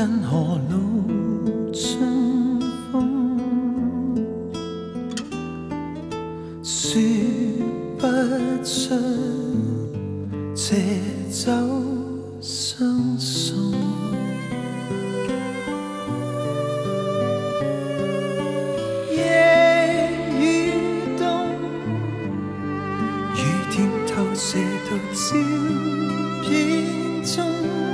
因何路春风，说不出这酒相送。夜与冬，雨点透射到照片中，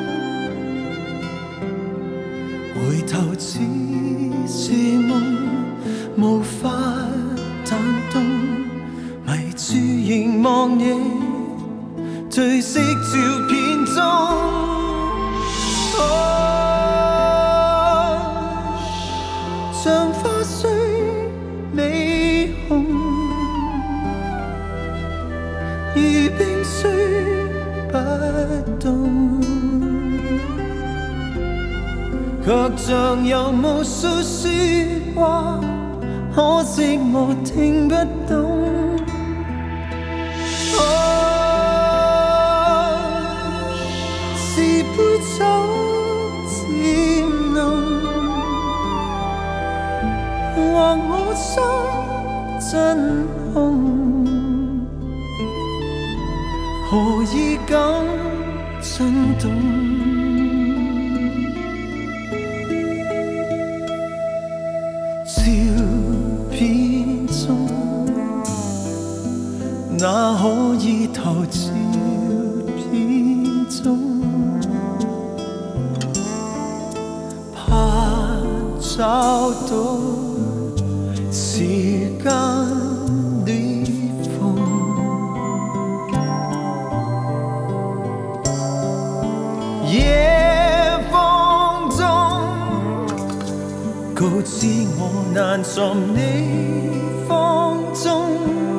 回頭只是夢，無法彈動，迷住凝望你褪色照片中。像花雖美紅，如冰雖不凍，卻像有無數說話，可惜我聽不懂。是杯酒漸濃，或我心真空，何以敢震動？照片中，哪可以投照片中？怕找到時間裂縫，夜風中告知我難在你方中，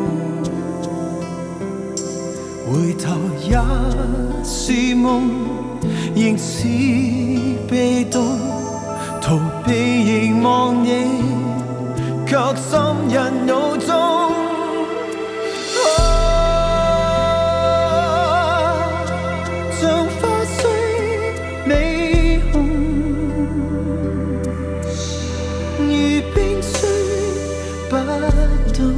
回頭也是夢，仍是被動，逃避凝望你，卻深入腦中。像花雖美紅，如冰雖不凍，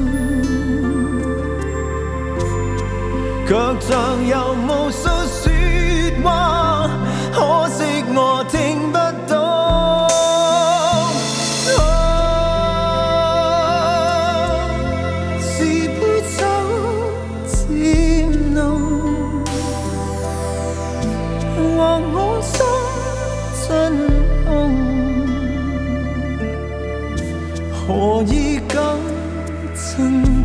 卻像有無數說話，可惜我聽不懂。是杯酒漸濃，或我心真空，何以敢震